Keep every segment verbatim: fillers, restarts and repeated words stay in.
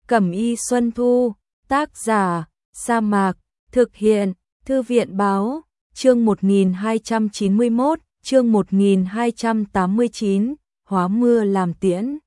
Cẩm y Xuân Thu, tác giả, Sa Mạc, thực hiện, Thư viện Báo, chương một nghìn hai trăm chín mươi mốt, chương một nghìn hai trăm tám mươi chín, hóa mưa làm tiễn.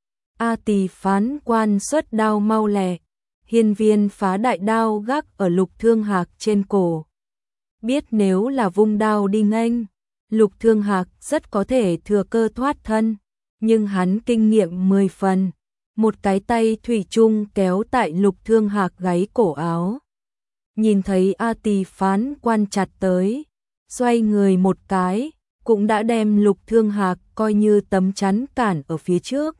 A Tỳ phán quan xuất đao mau lẹ, hiên viên phá đại đao gác ở Lục Thương Hạc trên cổ. Biết nếu là vung đao đi nghênh, Lục Thương Hạc rất có thể thừa cơ thoát thân, nhưng hắn kinh nghiệm mười phần, một cái tay thủy chung kéo tại Lục Thương Hạc gáy cổ áo. Nhìn thấy A Tỳ phán quan chặt tới, xoay người một cái, cũng đã đem Lục Thương Hạc coi như tấm chắn cản ở phía trước.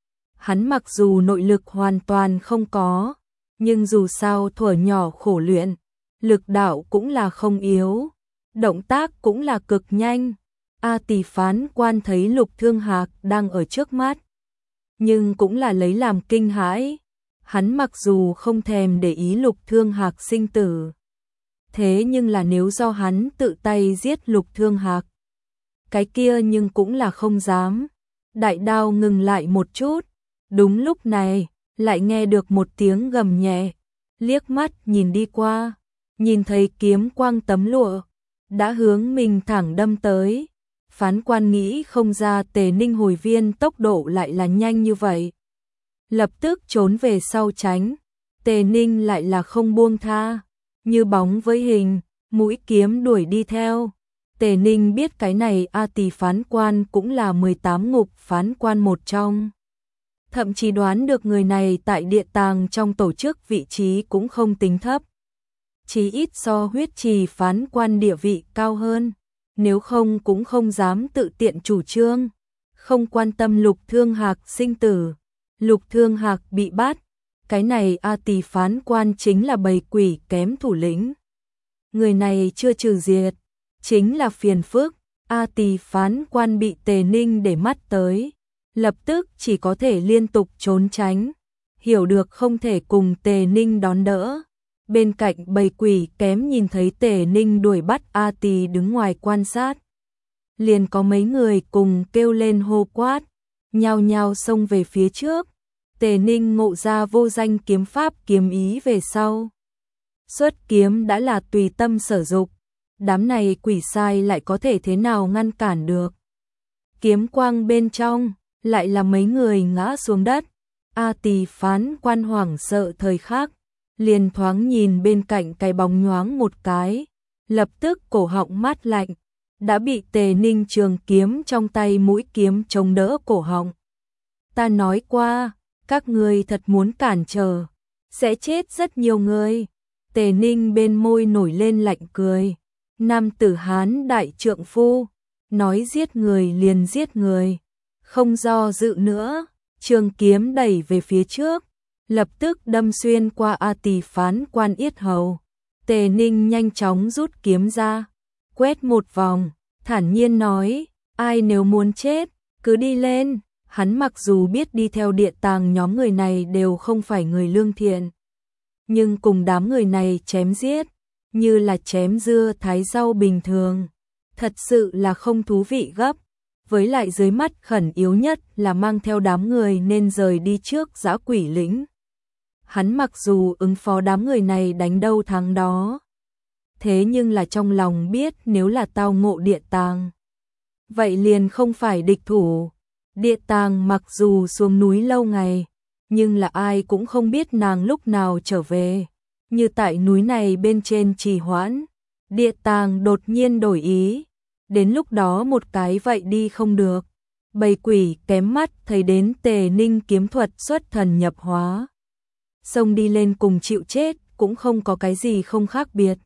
Hắn mặc dù nội lực hoàn toàn không có, nhưng dù sao thuở nhỏ khổ luyện, lực đạo cũng là không yếu, động tác cũng là cực nhanh. A Tỳ phán quan thấy Lục Thương Hạc đang ở trước mắt, nhưng cũng là lấy làm kinh hãi. Hắn mặc dù không thèm để ý Lục Thương Hạc sinh tử, thế nhưng là nếu do hắn tự tay giết Lục Thương Hạc, cái kia nhưng cũng là không dám. Đại đao ngừng lại một chút, đúng lúc này, lại nghe được một tiếng gầm nhẹ, liếc mắt nhìn đi qua, nhìn thấy kiếm quang tấm lụa, đã hướng mình thẳng đâm tới. Phán quan nghĩ không ra Tề Ninh hồi viên tốc độ lại là nhanh như vậy. Lập tức trốn về sau tránh, Tề Ninh lại là không buông tha, như bóng với hình, mũi kiếm đuổi đi theo. Tề Ninh biết cái này A Tỳ phán quan cũng là mười tám ngục phán quan một trong. Thậm chí đoán được người này tại địa tàng trong tổ chức vị trí cũng không tính thấp. Chí ít so huyết trì phán quan địa vị cao hơn, nếu không cũng không dám tự tiện chủ trương, không quan tâm Lục Thương Hạc sinh tử. Lục Thương Hạc bị bắt, cái này A Tỳ phán quan chính là bầy quỷ kém thủ lĩnh. Người này chưa trừ diệt, chính là phiền phức. A Tỳ phán quan bị Tề Ninh để mắt tới, lập tức chỉ có thể liên tục trốn tránh, hiểu được không thể cùng Tề Ninh đón đỡ. Bên cạnh bầy quỷ kém nhìn thấy Tề Ninh đuổi bắt A Tỳ đứng ngoài quan sát, liền có mấy người cùng kêu lên hô quát, nhao nhao xông về phía trước. Tề Ninh ngộ ra vô danh kiếm pháp kiếm ý về sau, xuất kiếm đã là tùy tâm sở dục, đám này quỷ sai lại có thể thế nào ngăn cản được. Kiếm quang bên trong, lại là mấy người ngã xuống đất. A Tỳ phán quan hoảng sợ thời khắc, liền thoáng nhìn bên cạnh cái bóng nhoáng một cái, lập tức cổ họng mát lạnh, đã bị Tề Ninh trường kiếm trong tay mũi kiếm chống đỡ cổ họng. Ta nói qua, các ngươi thật muốn cản trở, sẽ chết rất nhiều người. Tề Ninh bên môi nổi lên lạnh cười, nam tử Hán đại trượng phu, nói giết người liền giết người, không do dự nữa, trường kiếm đẩy về phía trước, lập tức đâm xuyên qua A Tỳ phán quan yết hầu. Tề Ninh nhanh chóng rút kiếm ra, quét một vòng, thản nhiên nói, ai nếu muốn chết, cứ đi lên. Hắn mặc dù biết đi theo địa tàng nhóm người này đều không phải người lương thiện, nhưng cùng đám người này chém giết, như là chém dưa thái rau bình thường, thật sự là không thú vị gấp. Với lại dưới mắt khẩn yếu nhất là mang theo đám người nên rời đi trước dã quỷ lĩnh. Hắn mặc dù ứng phó đám người này đánh đâu thắng đó, thế nhưng là trong lòng biết nếu là tao ngộ địa tàng, vậy liền không phải địch thủ. Địa tàng mặc dù xuống núi lâu ngày, nhưng là ai cũng không biết nàng lúc nào trở về. Như tại núi này bên trên trì hoãn, địa tàng đột nhiên đổi ý, đến lúc đó một cái vậy đi không được. Bầy quỷ kém mắt thấy đến Tề Ninh kiếm thuật xuất thần nhập hóa, xông đi lên cùng chịu chết cũng không có cái gì không khác biệt.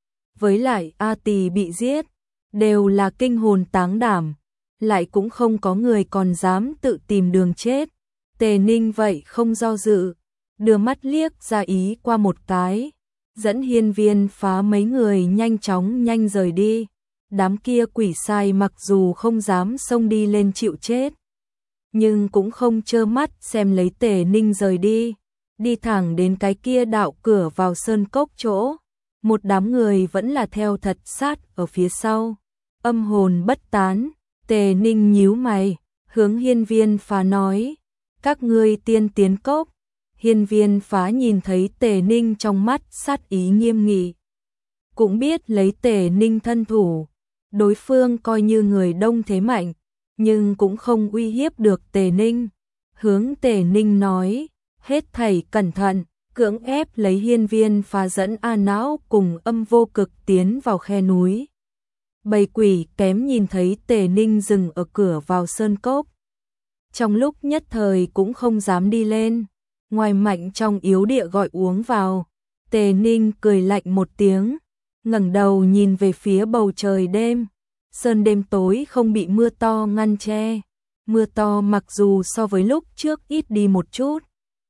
Với lại A Tỳ bị giết, đều là kinh hồn táng đảm, lại cũng không có người còn dám tự tìm đường chết. Tề Ninh vậy không do dự, đưa mắt liếc ra ý qua một cái, dẫn hiên viên phá mấy người nhanh chóng nhanh rời đi. Đám kia quỷ sai mặc dù không dám xông đi lên chịu chết, nhưng cũng không trơ mắt xem lấy Tề Ninh rời đi, đi thẳng đến cái kia đạo cửa vào sơn cốc chỗ. Một đám người vẫn là theo thật sát ở phía sau, âm hồn bất tán. Tề Ninh nhíu mày, hướng hiên viên phá nói, các ngươi tiên tiến cốc, Hiên Viên Phá nhìn thấy Tề Ninh trong mắt sát ý nghiêm nghị. Cũng biết lấy Tề Ninh thân thủ, đối phương coi như người đông thế mạnh, nhưng cũng không uy hiếp được Tề Ninh. Hướng Tề Ninh nói, hết thảy cẩn thận, cưỡng ép lấy Hiên Viên Phá dẫn A Não cùng Âm Vô Cực tiến vào khe núi. Bầy quỷ kém nhìn thấy Tề Ninh dừng ở cửa vào sơn cốc. Trong lúc nhất thời cũng không dám đi lên, ngoài mạnh trong yếu địa gọi uống vào. Tề Ninh cười lạnh một tiếng, ngẩng đầu nhìn về phía bầu trời đêm. Sơn đêm tối không bị mưa to ngăn che. Mưa to mặc dù so với lúc trước ít đi một chút,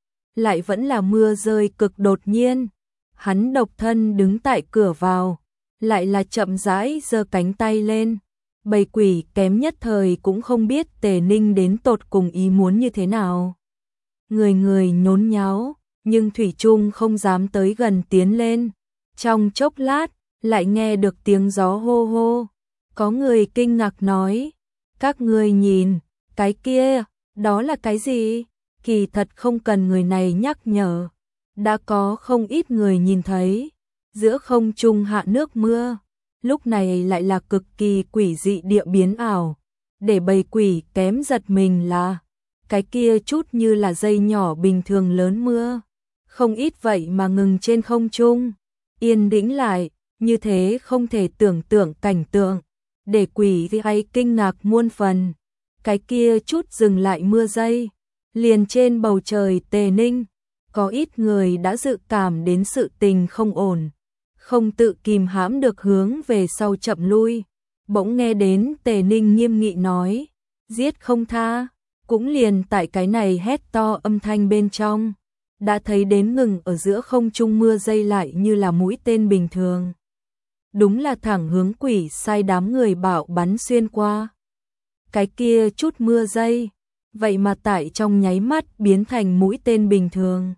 lại vẫn là mưa rơi cực đột nhiên. Hắn độc thân đứng tại cửa vào, lại là chậm rãi giơ cánh tay lên. Bầy quỷ kém nhất thời cũng không biết Tề Ninh đến tột cùng ý muốn như thế nào. Người người nhốn nháo, nhưng thủy chung không dám tới gần tiến lên. Trong chốc lát, lại nghe được tiếng gió hô hô. Có người kinh ngạc nói, các ngươi nhìn, cái kia, đó là cái gì? Kỳ thật không cần người này nhắc nhở, đã có không ít người nhìn thấy. Giữa không trung hạ nước mưa, lúc này lại là cực kỳ quỷ dị địa biến ảo. Để bầy quỷ kém giật mình là, cái kia chút như là dây nhỏ bình thường lớn mưa. Không ít vậy mà ngừng trên không trung, yên tĩnh lại, như thế không thể tưởng tượng cảnh tượng. Để quỷ hay kinh ngạc muôn phần, cái kia chút dừng lại mưa dây, liền trên bầu trời Tề Ninh. Có ít người đã dự cảm đến sự tình không ổn, không tự kìm hãm được hướng về sau chậm lui. Bỗng nghe đến Tề Ninh nghiêm nghị nói, giết không tha. Cũng liền tại cái này hét to âm thanh bên trong, đã thấy đến ngừng ở giữa không trung mưa dây lại như là mũi tên bình thường. Đúng là thẳng hướng quỷ sai đám người bạo bắn xuyên qua. Cái kia chút mưa dây, vậy mà tại trong nháy mắt biến thành mũi tên bình thường.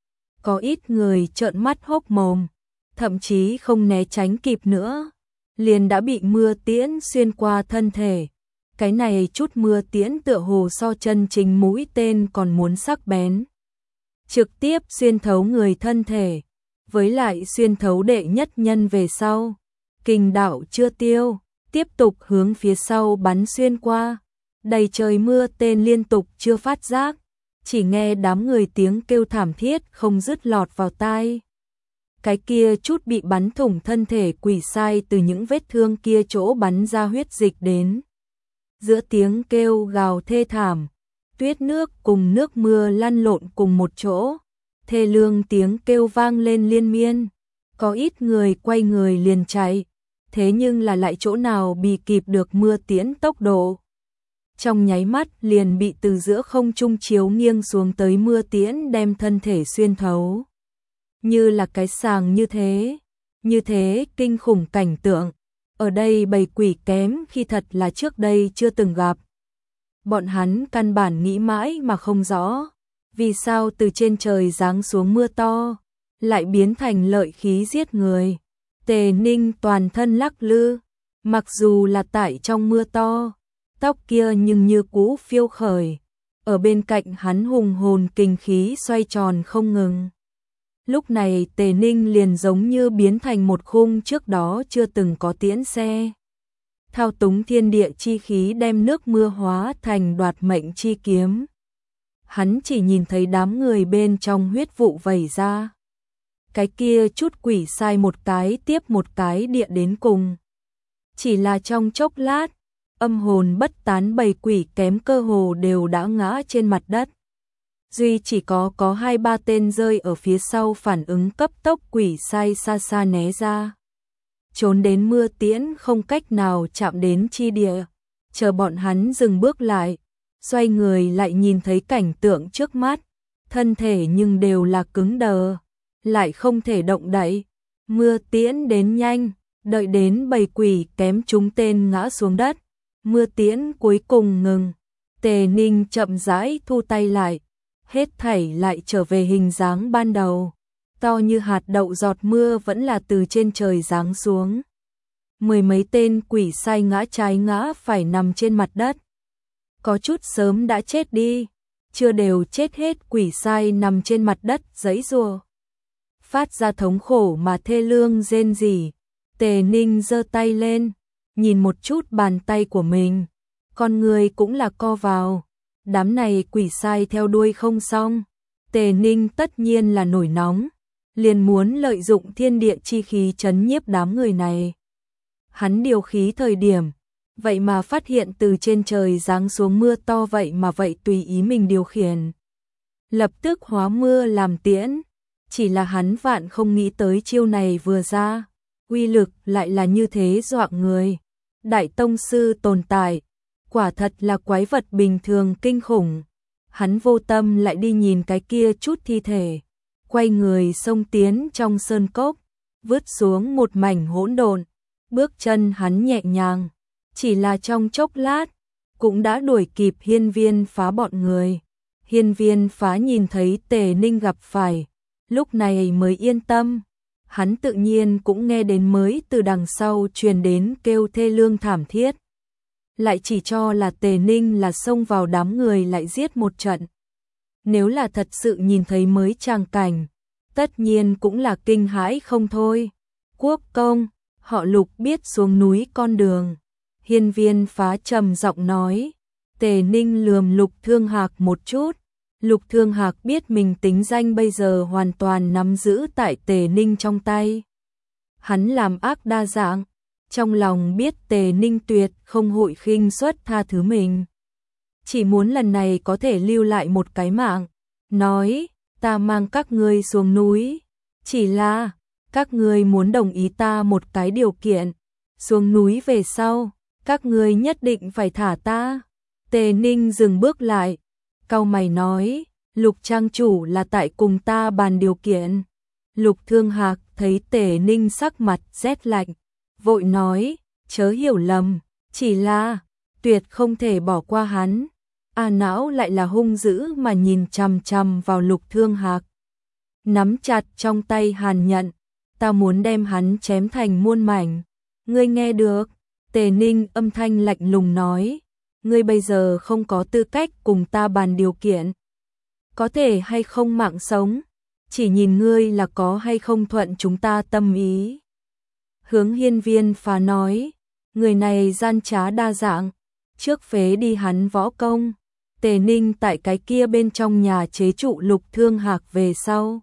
Có ít người trợn mắt hốc mồm, thậm chí không né tránh kịp nữa, liền đã bị mưa tiễn xuyên qua thân thể. Cái này chút mưa tiễn tựa hồ so chân chính mũi tên còn muốn sắc bén, trực tiếp xuyên thấu người thân thể, với lại xuyên thấu đệ nhất nhân về sau. Kình đạo chưa tiêu, tiếp tục hướng phía sau bắn xuyên qua. Đầy trời mưa tên liên tục chưa phát giác, chỉ nghe đám người tiếng kêu thảm thiết không dứt lọt vào tai. Cái kia chút bị bắn thủng thân thể quỷ sai từ những vết thương kia chỗ bắn ra huyết dịch đến. Giữa tiếng kêu gào thê thảm, tuyết nước cùng nước mưa lăn lộn cùng một chỗ, thê lương tiếng kêu vang lên liên miên. Có ít người quay người liền chạy, thế nhưng là lại chỗ nào bị kịp được mưa tiễn tốc độ. Trong nháy mắt liền bị từ giữa không trung chiếu nghiêng xuống tới mưa tiễn đem thân thể xuyên thấu. Như là cái sàng như thế, như thế kinh khủng cảnh tượng. Ở đây bầy quỷ kém khi thật là trước đây chưa từng gặp. Bọn hắn căn bản nghĩ mãi mà không rõ, vì sao từ trên trời giáng xuống mưa to, lại biến thành lợi khí giết người. Tề Ninh toàn thân lắc lư, mặc dù là tại trong mưa to, tóc kia nhưng như cũ phiêu khởi. Ở bên cạnh hắn hùng hồn kinh khí xoay tròn không ngừng. Lúc này Tề Ninh liền giống như biến thành một khung trước đó chưa từng có tiễn xe. Thao túng thiên địa chi khí đem nước mưa hóa thành đoạt mệnh chi kiếm. Hắn chỉ nhìn thấy đám người bên trong huyết vụ vẩy ra. Cái kia chút quỷ sai một cái tiếp một cái địa đến cùng. Chỉ là trong chốc lát, âm hồn bất tán bầy quỷ kém cơ hồ đều đã ngã trên mặt đất. Duy chỉ có có hai ba tên rơi ở phía sau phản ứng cấp tốc quỷ sai xa xa né ra. Trốn đến mưa tiễn không cách nào chạm đến chi địa. Chờ bọn hắn dừng bước lại, xoay người lại nhìn thấy cảnh tượng trước mắt. Thân thể nhưng đều là cứng đờ, lại không thể động đậy. Mưa tiễn đến nhanh, đợi đến bầy quỷ kém chúng tên ngã xuống đất. Mưa tiễn cuối cùng ngừng. Tề Ninh chậm rãi thu tay lại. Hết thảy lại trở về hình dáng ban đầu. To như hạt đậu giọt mưa vẫn là từ trên trời giáng xuống. Mười mấy tên quỷ sai ngã trái ngã phải nằm trên mặt đất. Có chút sớm đã chết đi. chưa đều chết hết, quỷ sai nằm trên mặt đất giãy giụa, phát ra thống khổ mà thê lương rên rỉ. Tề Ninh giơ tay lên, nhìn một chút bàn tay của mình, con người cũng là co vào. Đám này quỷ sai theo đuôi không xong, Tề Ninh tất nhiên là nổi nóng, liền muốn lợi dụng thiên địa chi khí trấn nhiếp đám người này. Hắn điều khí thời điểm, vậy mà phát hiện từ trên trời giáng xuống mưa to, vậy mà vậy tùy ý mình điều khiển, lập tức hóa mưa làm tiễn. Chỉ là hắn vạn không nghĩ tới chiêu này vừa ra, uy lực lại là như thế dọa người. Đại tông sư tồn tại, quả thật là quái vật bình thường kinh khủng. Hắn vô tâm lại đi nhìn cái kia chút thi thể, quay người xông tiến trong sơn cốc, vứt xuống một mảnh hỗn độn. Bước chân hắn nhẹ nhàng, chỉ là trong chốc lát, cũng đã đuổi kịp Hiên Viên Phá bọn người. Hiên Viên Phá nhìn thấy Tề Ninh gặp phải, lúc này mới yên tâm. Hắn tự nhiên cũng nghe đến mới từ đằng sau truyền đến kêu thê lương thảm thiết. Lại chỉ cho là Tề Ninh là xông vào đám người lại giết một trận. Nếu là thật sự nhìn thấy mới tràng cảnh, tất nhiên cũng là kinh hãi không thôi. Quốc công, họ Lục biết xuống núi con đường. Hiên Viên Phá trầm giọng nói. Tề Ninh lườm Lục Thương Hạc một chút. Lục Thương Hạc biết mình tính danh bây giờ hoàn toàn nắm giữ tại Tề Ninh trong tay. Hắn làm ác đa dạng, trong lòng biết Tề Ninh tuyệt không hội khinh suất tha thứ mình. Chỉ muốn lần này có thể lưu lại một cái mạng, nói, ta mang các ngươi xuống núi. Chỉ là, các ngươi muốn đồng ý ta một cái điều kiện, xuống núi về sau, các ngươi nhất định phải thả ta. Tề Ninh dừng bước lại, cau mày nói, Lục trang chủ là tại cùng ta bàn điều kiện. Lục Thương Hạc thấy Tề Ninh sắc mặt rét lạnh, vội nói, chớ hiểu lầm, chỉ là, tuyệt không thể bỏ qua hắn. A Não lại là hung dữ mà nhìn chằm chằm vào Lục Thương Hạc, nắm chặt trong tay hàn nhận, ta muốn đem hắn chém thành muôn mảnh. Ngươi nghe được? Tề Ninh âm thanh lạnh lùng nói, ngươi bây giờ không có tư cách cùng ta bàn điều kiện. Có thể hay không mạng sống, chỉ nhìn ngươi là có hay không thuận chúng ta tâm ý. Hướng Hiên Viên Phá nói, người này gian trá đa dạng, trước phế đi hắn võ công. Tề Ninh tại cái kia bên trong nhà chế trụ Lục Thương Hạc về sau,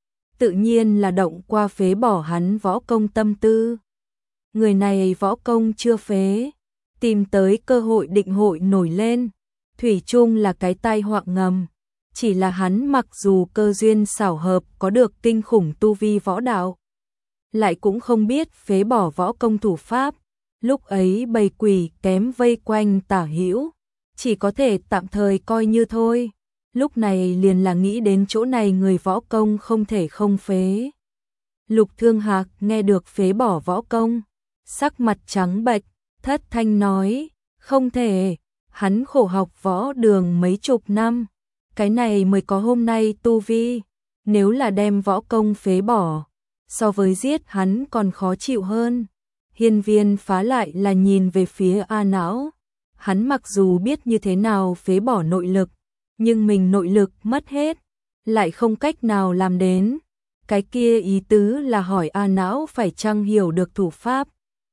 tự nhiên là động qua phế bỏ hắn võ công tâm tư. Người này võ công chưa phế, tìm tới cơ hội định hội nổi lên, thủy chung là cái tai họa ngầm. Chỉ là hắn mặc dù cơ duyên xảo hợp có được kinh khủng tu vi võ đạo, lại cũng không biết phế bỏ võ công thủ pháp. Lúc ấy bầy quỷ kém vây quanh tả hữu, chỉ có thể tạm thời coi như thôi. Lúc này liền là nghĩ đến chỗ này người võ công không thể không phế. Lục Thương Hạc nghe được phế bỏ võ công, sắc mặt trắng bệch, thất thanh nói, không thể, hắn khổ học võ đường mấy chục năm, cái này mới có hôm nay tu vi, nếu là đem võ công phế bỏ, so với giết hắn còn khó chịu hơn. Hiên Viên Phá lại là nhìn về phía A Não, hắn mặc dù biết như thế nào phế bỏ nội lực, nhưng mình nội lực mất hết, lại không cách nào làm đến. Cái kia ý tứ là hỏi A Não phải chăng hiểu được thủ pháp.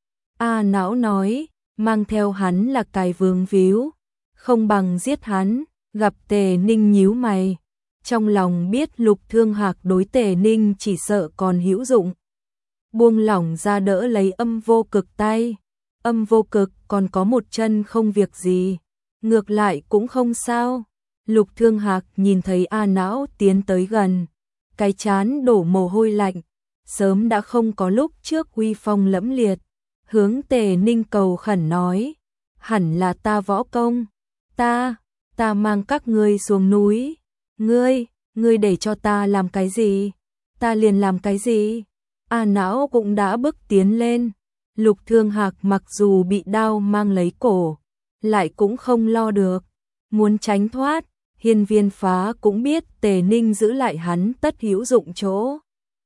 A Não nói, mang theo hắn là cài vướng víu, không bằng giết hắn. Gặp Tề Ninh nhíu mày, trong lòng biết Lục Thương Hạc đối Tề Ninh chỉ sợ còn hữu dụng. Buông lỏng ra đỡ lấy Âm Vô Cực tay, Âm Vô Cực còn có một chân không việc gì, ngược lại cũng không sao. Lục Thương Hạc nhìn thấy A Não tiến tới gần, cái chán đổ mồ hôi lạnh, sớm đã không có lúc trước uy phong lẫm liệt, hướng Tề Ninh cầu khẩn nói, hẳn là ta võ công, ta, ta mang các ngươi xuống núi, ngươi, ngươi để cho ta làm cái gì, ta liền làm cái gì. A Não cũng đã bước tiến lên, Lục Thương Hạc mặc dù bị đao mang lấy cổ, lại cũng không lo được, muốn tránh thoát. Hiên Viên Phá cũng biết Tề Ninh giữ lại hắn tất hữu dụng chỗ,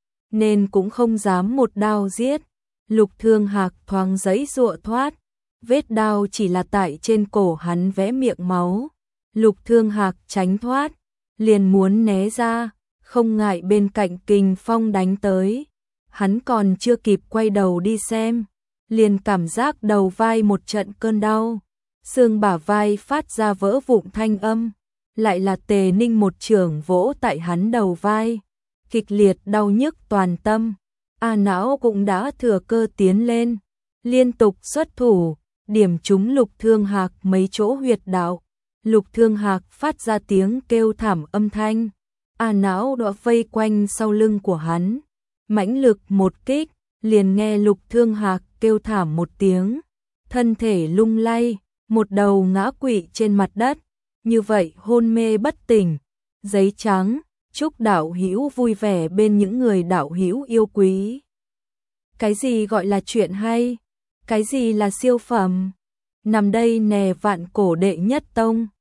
nên cũng không dám một đao giết. Lục Thương Hạc thoáng giãy giụa thoát, vết đao chỉ là tại trên cổ hắn vẽ miệng máu, Lục Thương Hạc tránh thoát, liền muốn né ra, không ngại bên cạnh kình phong đánh tới. Hắn còn chưa kịp quay đầu đi xem, liền cảm giác đầu vai một trận cơn đau, xương bả vai phát ra vỡ vụn thanh âm, lại là Tề Ninh một chưởng vỗ tại hắn đầu vai, kịch liệt đau nhức toàn tâm. A Não cũng đã thừa cơ tiến lên, liên tục xuất thủ, điểm trúng Lục Thương Hạc mấy chỗ huyệt đạo. Lục Thương Hạc phát ra tiếng kêu thảm âm thanh, A Não đã vây quanh sau lưng của hắn, mãnh lực một kích, liền nghe Lục Thương Hạc kêu thảm một tiếng, thân thể lung lay, một đầu ngã quỵ trên mặt đất, như vậy hôn mê bất tỉnh. Giấy trắng, chúc đạo hữu vui vẻ bên những người đạo hữu yêu quý. Cái gì gọi là chuyện hay? Cái gì là siêu phẩm? Nằm đây nè vạn cổ đệ nhất tông.